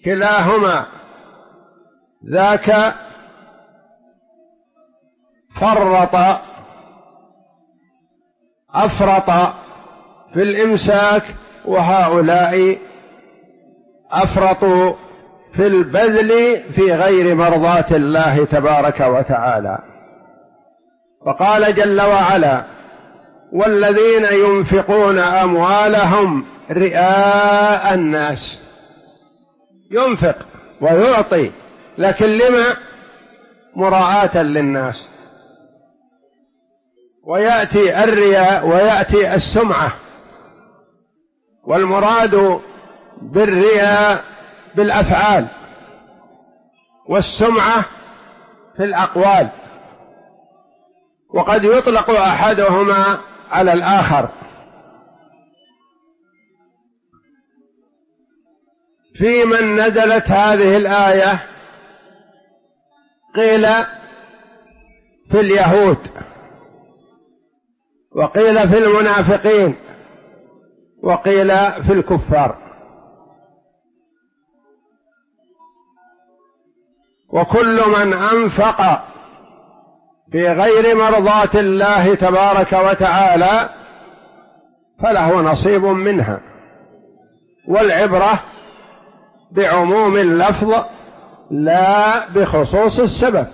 كلاهما ذاك أفرط في الإمساك، وهؤلاء أفرطوا في البذل في غير مرضاة الله تبارك وتعالى. وقال جل وعلا: والذين ينفقون أموالهم رئاء الناس. ينفق ويعطي، لكن لما؟ مراعاة للناس. ويأتي الرياء ويأتي السمعة، والمراد بالرياء بالأفعال، والسمعة في الأقوال، وقد يطلق أحدهما على الآخر. في من نزلت هذه الآية قيل في اليهود، وقيل في المنافقين، وقيل في الكفار. وكل من أنفق في غير مرضاة الله تبارك وتعالى فله نصيب منها، والعبرة بعموم اللفظ لا بخصوص السبب.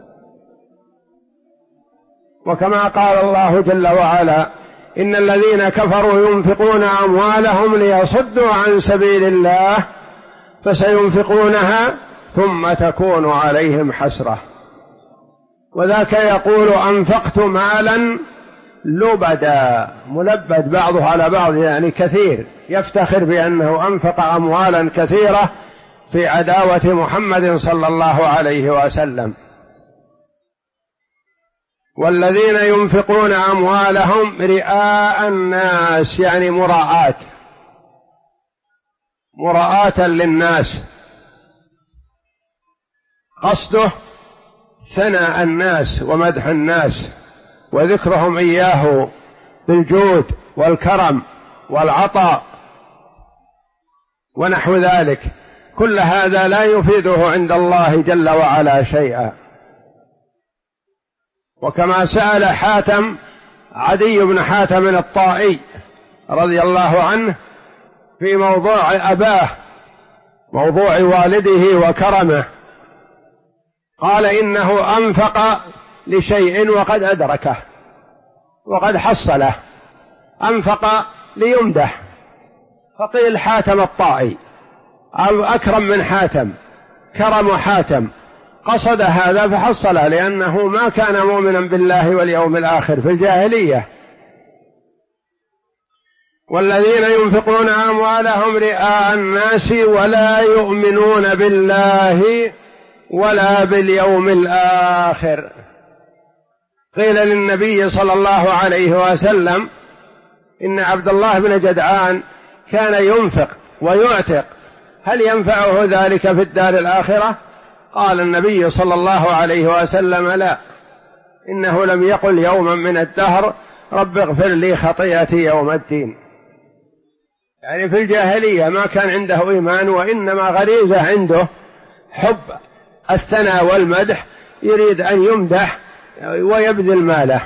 وكما قال الله جل وعلا: إن الذين كفروا ينفقون أموالهم ليصدوا عن سبيل الله فسينفقونها ثم تكون عليهم حسرة. وذاك يقول: أنفقت مالا لبدا، ملبد بعضه على بعض، يعني كثير، يفتخر بأنه أنفق أموالا كثيرة في عداوة محمد صلى الله عليه وسلم. والذين ينفقون أموالهم رئاء الناس، يعني مراءة للناس، قصده ثناء الناس ومدح الناس وذكرهم إياه بالجود والكرم والعطاء ونحو ذلك. كل هذا لا يفيده عند الله جل وعلا شيئا. وكما سأل حاتم عدي بن حاتم الطائي رضي الله عنه في موضوع أباه، موضوع والده وكرمه، قال: إنه أنفق لشيء وقد أدركه وقد حصله، أنفق ليمدح. فقيل حاتم الطائي أو أكرم من حاتم، كرم حاتم، قصد هذا فحصله، لأنه ما كان مؤمنا بالله واليوم الآخر في الجاهلية. والذين ينفقون أموالهم رئاء الناس ولا يؤمنون بالله ولا باليوم الآخر. قيل للنبي صلى الله عليه وسلم: إن عبد الله بن جدعان كان ينفق ويعتق، هل ينفعه ذلك في الدار الآخرة؟ قال النبي صلى الله عليه وسلم: لا، إنه لم يقل يوما من الدهر رب اغفر لي خطيئتي يوم الدين. يعني في الجاهلية ما كان عنده إيمان، وإنما غريزة عنده حب الثناء والمدح، يريد أن يمدح ويبذل ماله.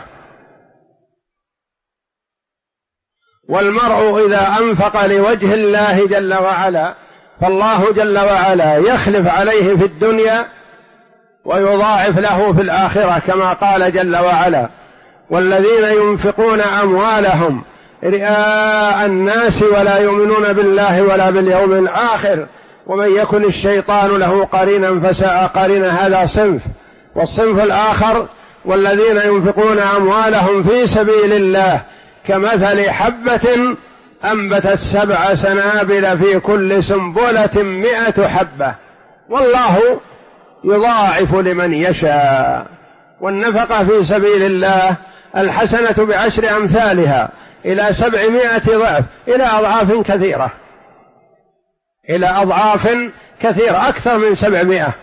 والمرء إذا أنفق لوجه الله جل وعلا فالله جل وعلا يخلف عليه في الدنيا ويضاعف له في الآخرة، كما قال جل وعلا: والذين ينفقون أموالهم رئاء الناس ولا يؤمنون بالله ولا باليوم الآخر ومن يكن الشيطان له قرينا فساء قرينا. هذا صنف. والصنف الآخر: والذين ينفقون أموالهم في سبيل الله كمثل حبة أنبتت 7 سنابل في كل سنبلة 100 حبة والله يضاعف لمن يشاء. والنفقة في سبيل الله الحسنة ب10 أمثالها إلى 700 ضعف، إلى أضعاف كثيرة، إلى أضعاف كثيرة، أكثر من 700.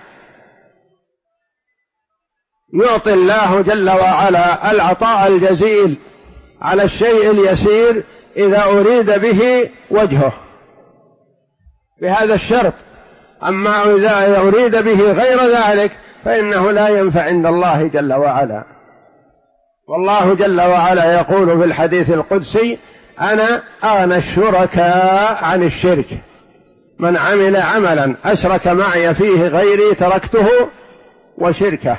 يعطي الله جل وعلا العطاء الجزيل على الشيء اليسير إذا أريد به وجهه، بهذا الشرط: أما إذا يريد به غير ذلك فإنه لا ينفع عند الله جل وعلا. والله جل وعلا يقول في الحديث القدسي: أنا أغنى الشركاء عن الشرك، من عمل عملا أشرك معي فيه غيري تركته وشركه.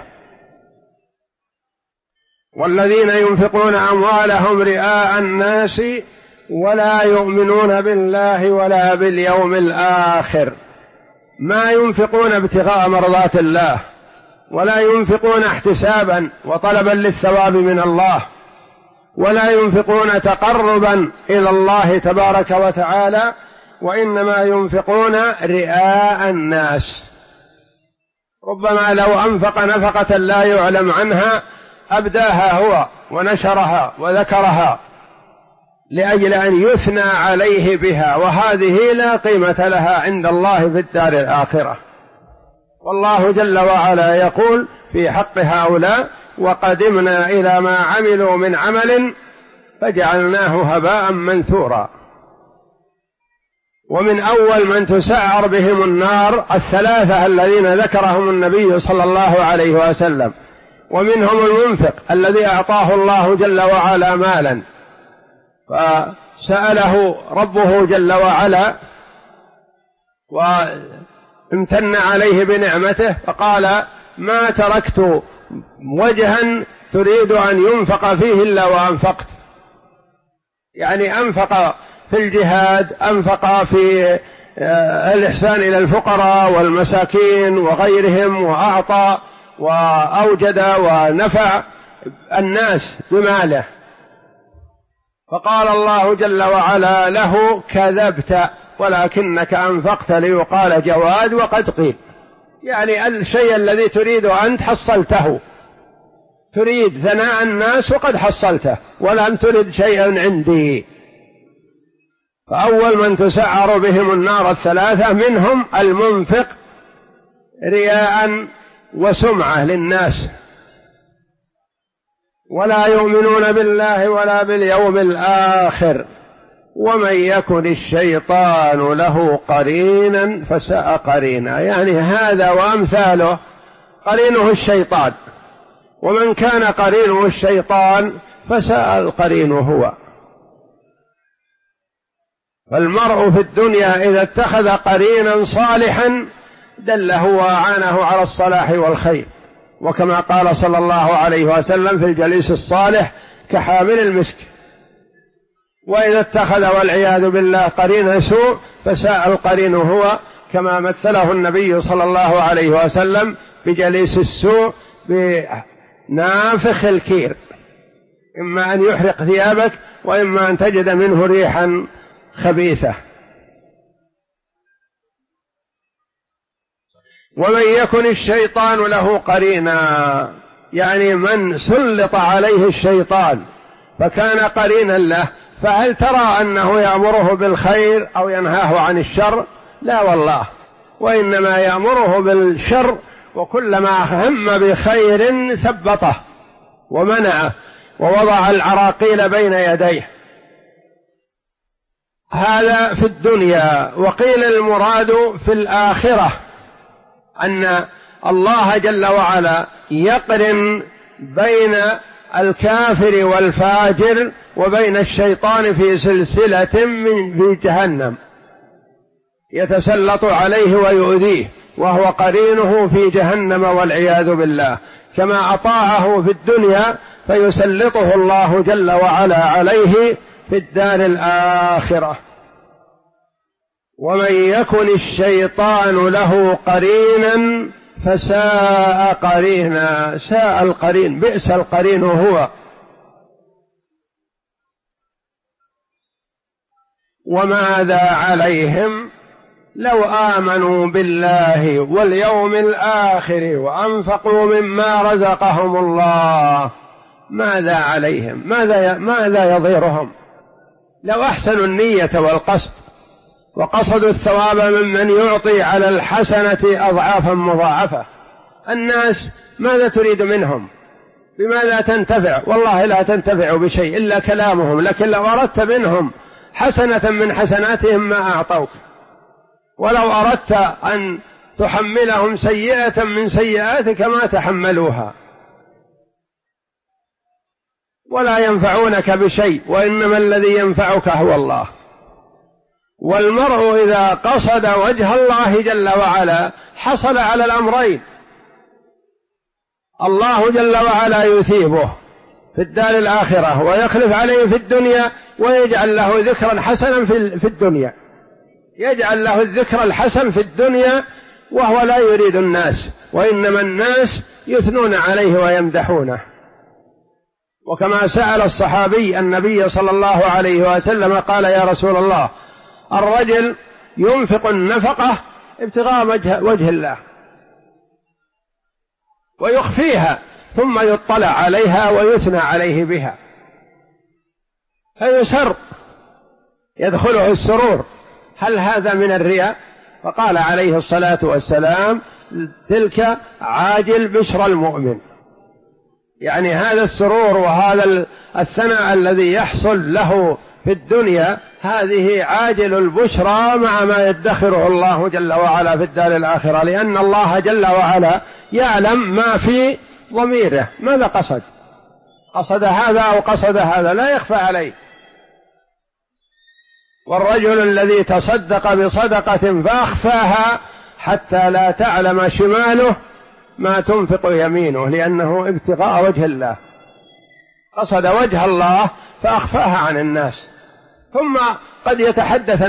والذين ينفقون أموالهم رئاء الناس ولا يؤمنون بالله ولا باليوم الآخر، ما ينفقون ابتغاء مرضات الله، ولا ينفقون احتسابا وطلبا للثواب من الله، ولا ينفقون تقربا إلى الله تبارك وتعالى، وإنما ينفقون رئاء الناس. ربما لو أنفق نفقة لا يعلم عنها أبداها هو ونشرها وذكرها لأجل أن يثنى عليه بها، وهذه لا قيمة لها عند الله في الدار الآخرة. والله جل وعلا يقول في حق هؤلاء: وقدمنا إلى ما عملوا من عمل فجعلناه هباء منثورا. ومن أول من تسعر بهم النار الثلاثة الذين ذكرهم النبي صلى الله عليه وسلم، ومنهم المنفق الذي أعطاه الله جل وعلا مالا فسأله ربه جل وعلا وامتن عليه بنعمته فقال: ما تركت وجها تريد أن ينفق فيه إلا وأنفقت. يعني أنفق في الجهاد، أنفق في الإحسان إلى الفقراء والمساكين وغيرهم، وأعطى وأوجد ونفع الناس بماله. فقال الله جل وعلا له: كذبت ولكنك أنفقت ليقال جواد وقد قيل. يعني الشيء الذي تريد أنت حصلته، تريد ثناء الناس وقد حصلته، ولم ترد شيئا عندي. فأول من تسعر بهم النار الثلاثة منهم المنفق رياء وسمعة للناس، ولا يؤمنون بالله ولا باليوم الآخر، ومن يكن الشيطان له قرينا فساء قرينا. يعني هذا وأمثاله قرينه الشيطان، ومن كان قرينه الشيطان فساء القرين هو. فالمرء في الدنيا إذا اتخذ قرينا صالحا دله وأعانه على الصلاح والخير، وكما قال صلى الله عليه وسلم: في الجليس الصالح كحامل المسك. وإذا اتخذ والعياذ بالله قرين سوء فساء القرين هو، كما مثله النبي صلى الله عليه وسلم بجليس السوء بنافخ الكير، إما أن يحرق ثيابك وإما أن تجد منه ريحا خبيثة. ومن يكن الشيطان له قرينا، يعني من سلط عليه الشيطان فكان قرينا له، فهل ترى أنه يأمره بالخير أو ينهاه عن الشر؟ لا والله، وإنما يأمره بالشر، وكلما هم بخير ثبطه ومنعه ووضع العراقيل بين يديه. هذا في الدنيا. وقيل المراد في الآخرة أن الله جل وعلا يقرن بين الكافر والفاجر وبين الشيطان في سلسلة في جهنم يتسلط عليه ويؤذيه، وهو قرينه في جهنم والعياذ بالله. كما أطاعه في الدنيا فيسلطه الله جل وعلا عليه في الدار الآخرة. ومن يكن الشيطان له قرينا فساء قرينا. ساء القرين، بئس القرين هو. وماذا عليهم لو آمنوا بالله واليوم الآخر وأنفقوا مما رزقهم الله. ماذا عليهم؟ ماذا يضيرهم لو أحسنوا النية والقصد وقصدوا الثواب ممن يعطي على الحسنة أضعافا مضاعفة؟ الناس ماذا تريد منهم؟ بماذا تنتفع؟ والله لا تنتفع بشيء إلا كلامهم، لكن لو أردت منهم حسنة من حسناتهم ما أعطوك. ولو أردت أن تحملهم سيئة من سيئاتك ما تحملوها، ولا ينفعونك بشيء، وإنما الذي ينفعك هو الله. والمرء إذا قصد وجه الله جل وعلا حصل على الأمرين: الله جل وعلا يثيبه في الدار الآخرة ويخلف عليه في الدنيا، ويجعل له ذكرا حسنا في الدنيا، يجعل له الذكر الحسن في الدنيا وهو لا يريد الناس، وإنما الناس يثنون عليه ويمدحونه. وكما سأل الصحابي النبي صلى الله عليه وسلم قال: يا رسول الله، الرجل ينفق النفقة ابتغاء وجه الله ويخفيها ثم يطلع عليها ويثنى عليه بها فيسر يدخله السرور، هل هذا من الرياء؟ فقال عليه الصلاة والسلام: تلك عاجل بشرى المؤمن، يعني هذا السرور وهذا الثناء الذي يحصل له في الدنيا هذه عاجل البشرى مع ما يدخره الله جل وعلا في الدار الآخرة، لأن الله جل وعلا يعلم ما في ضميره، ماذا قصد هذا أو قصد هذا، لا يخفى عليه. والرجل الذي تصدق بصدقة فأخفاها حتى لا تعلم شماله ما تنفق يمينه، لأنه ابتغاء وجه الله، قصد وجه الله فأخفاها عن الناس، ثم قد يتحدث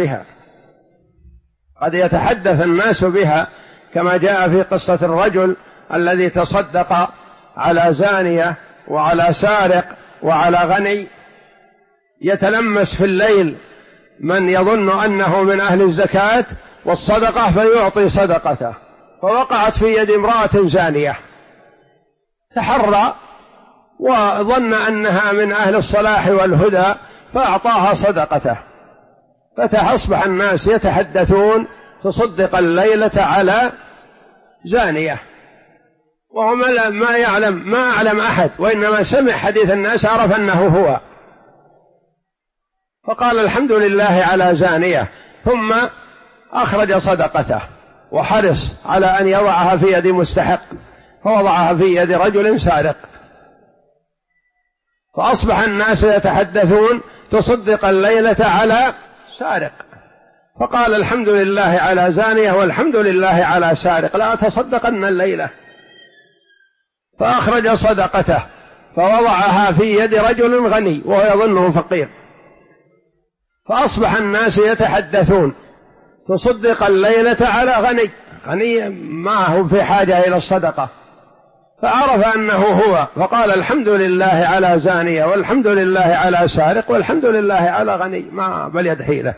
الناس بها كما جاء في قصة الرجل الذي تصدق على زانية وعلى سارق وعلى غني، يتلمس في الليل من يظن أنه من أهل الزكاة والصدقة فيعطي صدقته، فوقعت في يد امرأة زانية، تحرى وظن أنها من أهل الصلاح والهدى فأعطاها صدقته، فأصبح الناس يتحدثون: تصدق الليلة على زانية، وهو ما أعلم أحد، وإنما سمع حديث الناس عرف أنه هو، فقال: الحمد لله على زانية، ثم أخرج صدقته وحرص على أن يضعها في يد مستحق، فوضعها في يد رجل سارق، فأصبح الناس يتحدثون: تصدق الليلة على سارق، فقال: الحمد لله على زانية والحمد لله على سارق، لا أتصدقن الليلة، فأخرج صدقته فوضعها في يد رجل غني وهو يظنه فقير، فأصبح الناس يتحدثون: تصدق الليلة على غني ما هو في حاجة إلى الصدقة، فعرف أنه هو، فقال: الحمد لله على زانية والحمد لله على سارق والحمد لله على غني، ما بل يد حيلة،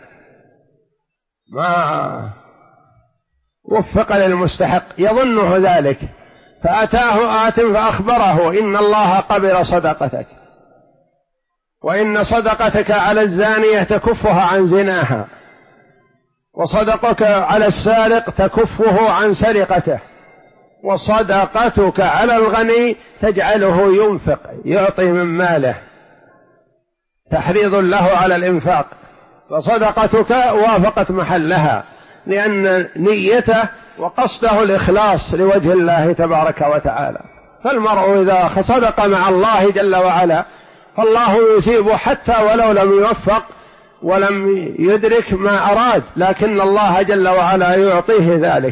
ما وفق للمستحق، يظنه ذلك، فأتاه آت فأخبره: إن الله قبل صدقتك، وإن صدقتك على الزانية تكفها عن زناها، وصدقك على السارق تكفه عن سرقته، وصدقتك على الغني تجعله ينفق يعطي من ماله، تحريض له على الإنفاق، فصدقتك وافقت محلها، لأن نيته وقصده الإخلاص لوجه الله تبارك وتعالى. فالمرء إذا صدق مع الله جل وعلا فالله يثيبه حتى ولو لم يوفق ولم يدرك ما أراد، لكن الله جل وعلا يعطيه ذلك.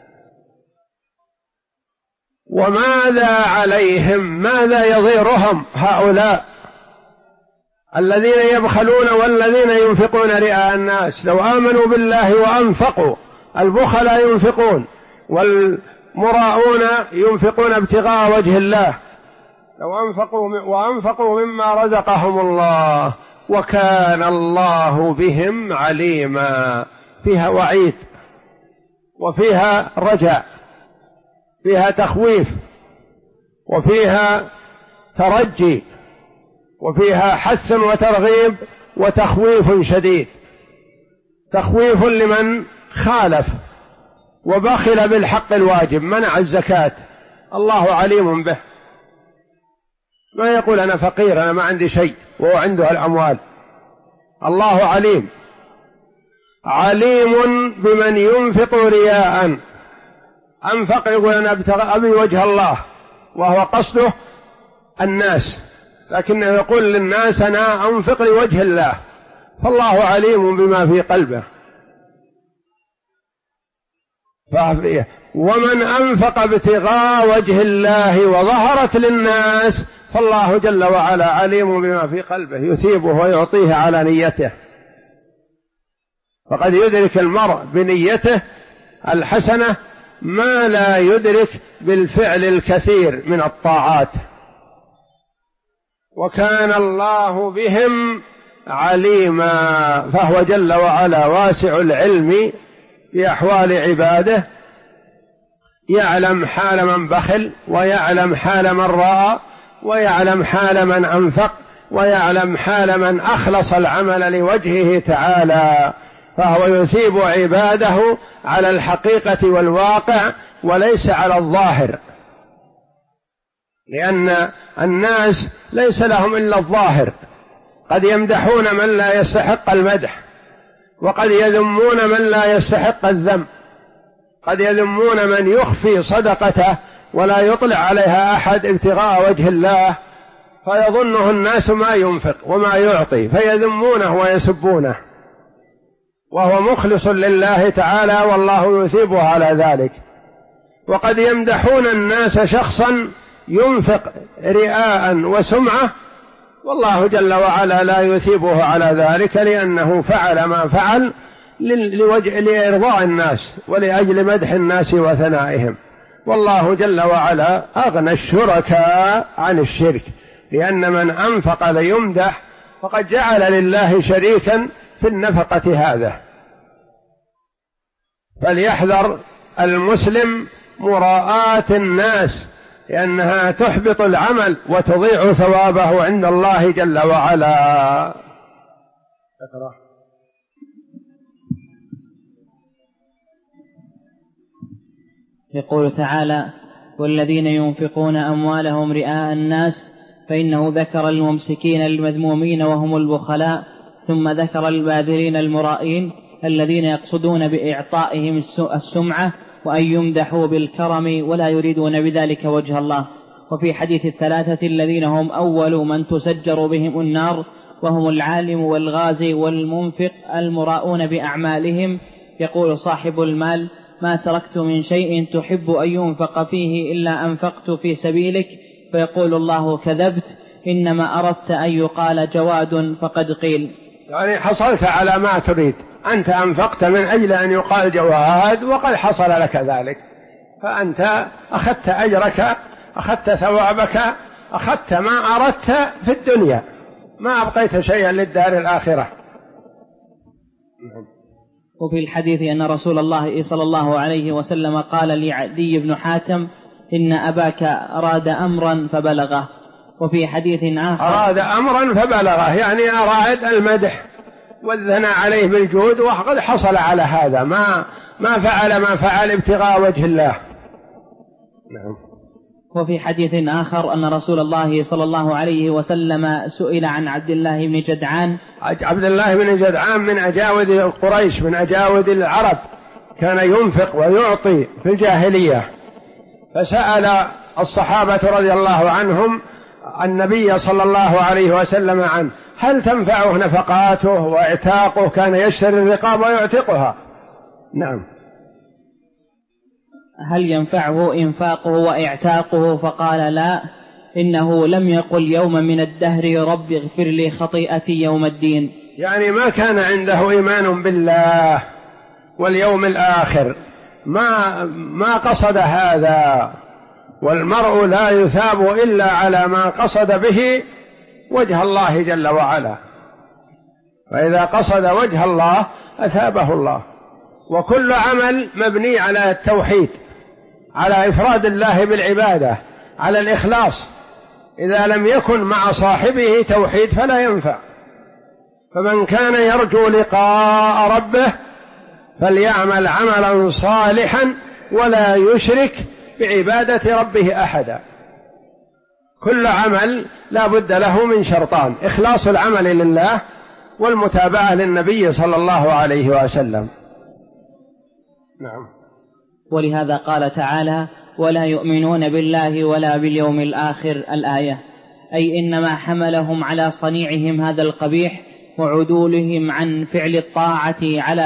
وماذا عليهم، ماذا يضيرهم هؤلاء الذين يبخلون والذين ينفقون رئاء الناس؟ لو آمنوا بالله وأنفقوا، البخلاء ينفقون والمراؤون ينفقون ابتغاء وجه الله، لو وأنفقوا مما رزقهم الله وكان الله بهم عليما. فيها وعيد وفيها رجاء، فيها تخويف وفيها ترجي وفيها حث وترغيب وتخويف شديد. تخويف لمن خالف وبخل بالحق الواجب، منع الزكاة، الله عليم به، ما يقول أنا فقير أنا ما عندي شيء وهو عنده الأموال، الله عليم بمن ينفق رياء أنفق يقول أنا أبي وجه الله، وهو قصده الناس، لكنه يقول للناس أنا أنفق لوجه الله، فالله عليم بما في قلبه. ومن أنفق ابتغاء وجه الله وظهرت للناس فالله جل وعلا عليم بما في قلبه، يثيبه ويعطيه على نيته. فقد يدرك المرء بنيته الحسنة ما لا يدرك بالفعل الكثير من الطاعات. وكان الله بهم عليما، فهو جل وعلا واسع العلم بأحوال عباده، يعلم حال من بخل، ويعلم حال من رأى، ويعلم حال من أنفق، ويعلم حال من أخلص العمل لوجهه تعالى، فهو يثيب عباده على الحقيقة والواقع وليس على الظاهر، لأن الناس ليس لهم إلا الظاهر، قد يمدحون من لا يستحق المدح، وقد يذمون من لا يستحق الذم، قد يذمون من يخفي صدقته ولا يطلع عليها أحد ابتغاء وجه الله، فيظنه الناس ما ينفق وما يعطي فيذمونه ويسبونه، وهو مخلص لله تعالى والله يثيبه على ذلك. وقد يمدحون الناس شخصا ينفق رئاء وسمعة، والله جل وعلا لا يثيبه على ذلك، لأنه فعل ما فعل لإرضاء الناس ولأجل مدح الناس وثنائهم. والله جل وعلا أغنى الشركاء عن الشرك، لأن من أنفق ليمدح فقد جعل لله شريكا في النفقة هذا. فليحذر المسلم مراءاة الناس، لأنها تحبط العمل وتضيع ثوابه عند الله جل وعلا. اقرأ. يقول تعالى: والذين ينفقون أموالهم رئاء الناس فإنه ذكر الممسكين المذمومين وهم البخلاء، ثم ذكر الباذلين المرائين الذين يقصدون بإعطائهم السمعة وأن يمدحوا بالكرم ولا يريدون بذلك وجه الله. وفي حديث الثلاثة الذين هم أول من تسجر بهم النار وهم العالم والغازي والمنفق المراؤون بأعمالهم، يقول صاحب المال: ما تركت من شيء تحب أن ينفق فيه إلا أنفقت في سبيلك، فيقول الله: كذبت، إنما أردت أن يقال جواد فقد قيل. يعني حصلت على ما تريد، أنت أنفقت من أجل أن يقال جواد وقد حصل لك ذلك، فأنت أخذت أجرك، أخذت ثوابك، أخذت ما أردت في الدنيا، ما أبقيت شيئا للدار الآخرة. وفي الحديث أن رسول الله صلى الله عليه وسلم قال لعدي بن حاتم: إن أباك أراد أمرا فبلغه. وفي حديث آخر: أراد أمرا فبلغه، يعني أراد المدح والثناء عليه بالجود، وقد حصل على هذا، ما فعل ابتغاء وجه الله. نعم. وفي حديث آخر أن رسول الله صلى الله عليه وسلم سئل عن عبد الله بن جدعان. عبد الله بن جدعان من أجاود قريش، من أجاود العرب، كان ينفق ويعطي في الجاهلية، فسأل الصحابة رضي الله عنهم النبي صلى الله عليه وسلم عنه: هل تنفعه نفقاته واعتاقه؟ كان يشتري الرقاب ويعتقها. نعم. هل ينفعه إنفاقه واعتاقه؟ فقال: لا، إنه لم يقل يوما من الدهر رب اغفر لي خطيئتي يوم الدين. يعني ما كان عنده إيمان بالله واليوم الآخر، ما قصد هذا، والمرء لا يثاب إلا على ما قصد به وجه الله جل وعلا، فإذا قصد وجه الله أثابه الله. وكل عمل مبني على التوحيد، على إفراد الله بالعبادة، على الإخلاص. إذا لم يكن مع صاحبه توحيد فلا ينفع. فمن كان يرجو لقاء ربه فليعمل عملا صالحا ولا يشرك بعبادة ربه أحدا. كل عمل لا بد له من شرطان: إخلاص العمل لله، والمتابعة للنبي صلى الله عليه وسلم. نعم. ولهذا قال تعالى: ولا يؤمنون بالله ولا باليوم الآخر، الآية. أي إنما حملهم على صنيعهم هذا القبيح وعدولهم عن فعل الطاعة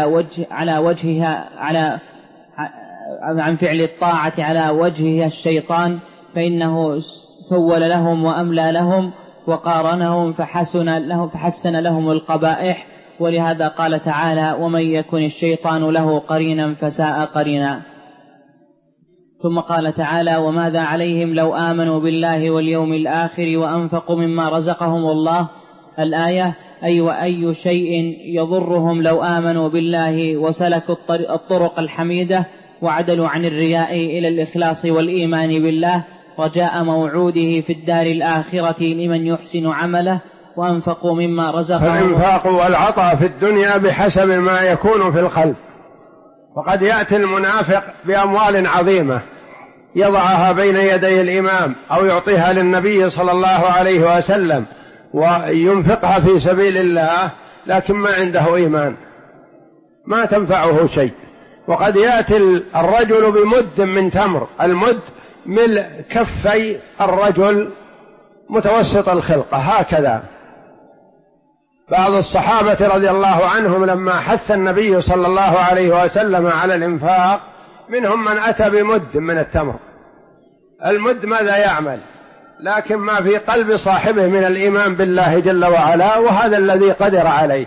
على وجهها الشيطان، فإنه سول لهم وأملى لهم وقارنهم فحسن لهم القبائح. ولهذا قال تعالى: ومن يكن الشيطان له قرينا فساء قرينا. ثم قال تعالى: وماذا عليهم لو آمنوا بالله واليوم الآخر وأنفقوا مما رزقهم الله، الآية. أي وأي شيء يضرهم لو آمنوا بالله وسلكوا الطرق الحميدة وعدلوا عن الرياء إلى الإخلاص والإيمان بالله رجاء موعوده في الدار الآخرة لمن يحسن عمله وأنفقوا مما رزقهم. فالإنفاق والعطاء في الدنيا بحسب ما يكون في القلب. وقد يأتي المنافق بأموال عظيمة يضعها بين يدي الإمام أو يعطيها للنبي صلى الله عليه وسلم وينفقها في سبيل الله، لكن ما عنده إيمان، ما تنفعه شيء. وقد يأتي الرجل بمد من تمر، المد ملء كفي الرجل متوسط الخلقة هكذا. بعض الصحابة رضي الله عنهم لما حث النبي صلى الله عليه وسلم على الإنفاق منهم من أتى بمد من التمر. المد ماذا يعمل؟ لكن ما في قلب صاحبه من الإيمان بالله جل وعلا، وهذا الذي قدر عليه.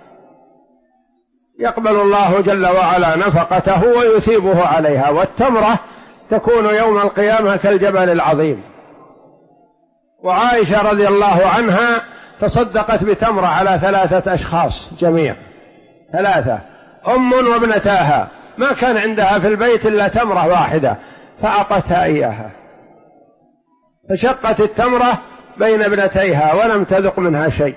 يقبل الله جل وعلا نفقته ويثيبه عليها. والتمرة تكون يوم القيامة كالجبل العظيم. وعائشة رضي الله عنها تصدقت بتمرة على 3 أشخاص جميع، 3، أم وابنتاها، ما كان عندها في البيت إلا تمرة واحدة فأعطتها إياها، فشقت التمرة بين ابنتيها ولم تذق منها شيء.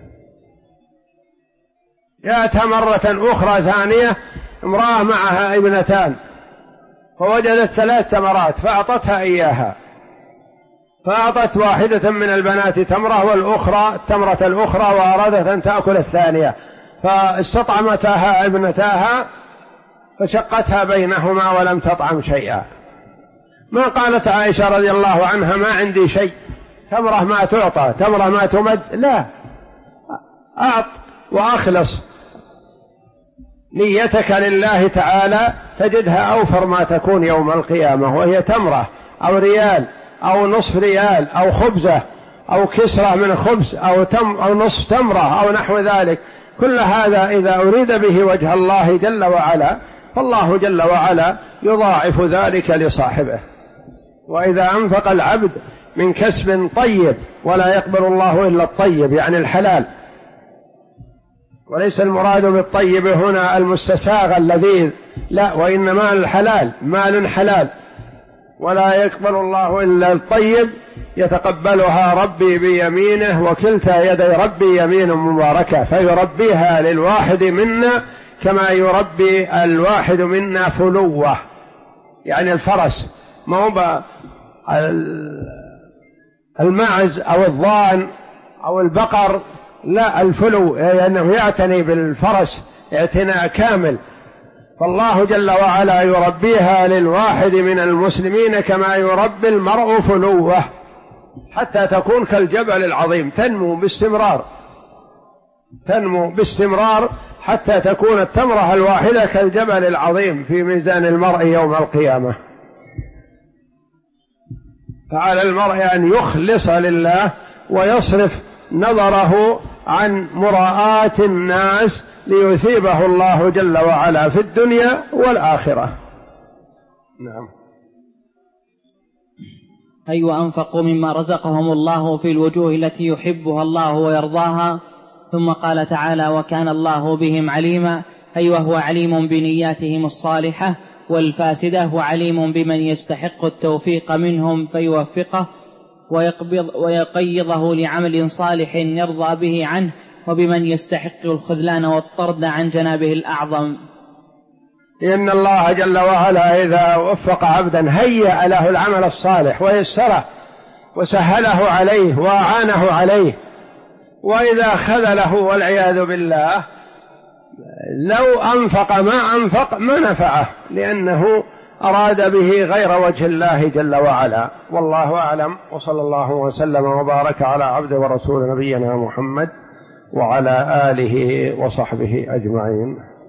جاءتها مرة أخرى ثانية امرأة معها ابنتان فوجدت 3 تمرات فأعطتها إياها، فأعطت واحدة من البنات تمرة والأخرى التمرة الأخرى وأرادت أن تأكل الثانية، فاستطعمتها ابنتاها فشقتها بينهما ولم تطعم شيئا. ما قالت عائشة رضي الله عنها ما عندي شيء، تمرة ما تعطى، تمرة ما تمد، لا، أعط وأخلص نيتك لله تعالى تجدها أوفر ما تكون يوم القيامة، وهي تمرة أو ريال أو نصف ريال أو خبزة أو كسرة من خبز أو نصف تمرة أو نحو ذلك. كل هذا إذا أريد به وجه الله جل وعلا فالله جل وعلا يضاعف ذلك لصاحبه. وإذا أنفق العبد من كسب طيب، ولا يقبل الله إلا الطيب يعني الحلال، وليس المراد بالطيب هنا المستساغ اللذيذ، لا، وإنما الحلال، مال حلال، ولا يقبل الله إلا الطيب يتقبلها ربي بيمينه، وكلتا يدي ربي يمين مباركة، فيربيها للواحد منا كما يربي الواحد منا فلوة، يعني الفرس، ما هو المعز أو الضان أو البقر، لا، الفلو لأنه يعتني بالفرس اعتناء كامل. فالله جل وعلا يربيها للواحد من المسلمين كما يربي المرء فلوه، حتى تكون كالجبل العظيم، تنمو باستمرار حتى تكون التمرة الواحدة كالجبل العظيم في ميزان المرء يوم القيامة. فعلى المرء أن يخلص لله ويصرف نظره عن مراءة الناس ليثيبه الله جل وعلا في الدنيا والآخرة. نعم. أي وأنفقوا مما رزقهم الله في الوجوه التي يحبها الله ويرضاها. ثم قال تعالى: وكان الله بهم عليما، أي وهو عليم بنياتهم الصالحة والفاسدة، وعليم بمن يستحق التوفيق منهم فيوفقه ويقيضه لعمل صالح يرضى به عنه، وبمن يستحق الخذلان والطرد عن جنابه الأعظم. إن الله جل وعلا إذا وفق عبدا هيأ له العمل الصالح ويسره وسهله عليه وأعانه عليه، وإذا خذله والعياذ بالله لو أنفق ما نفعه، لأنه أراد به غير وجه الله جل وعلا. والله أعلم، وصلى الله وسلم وبارك على عبد ورسول نبينا محمد وعلى آله وصحبه أجمعين.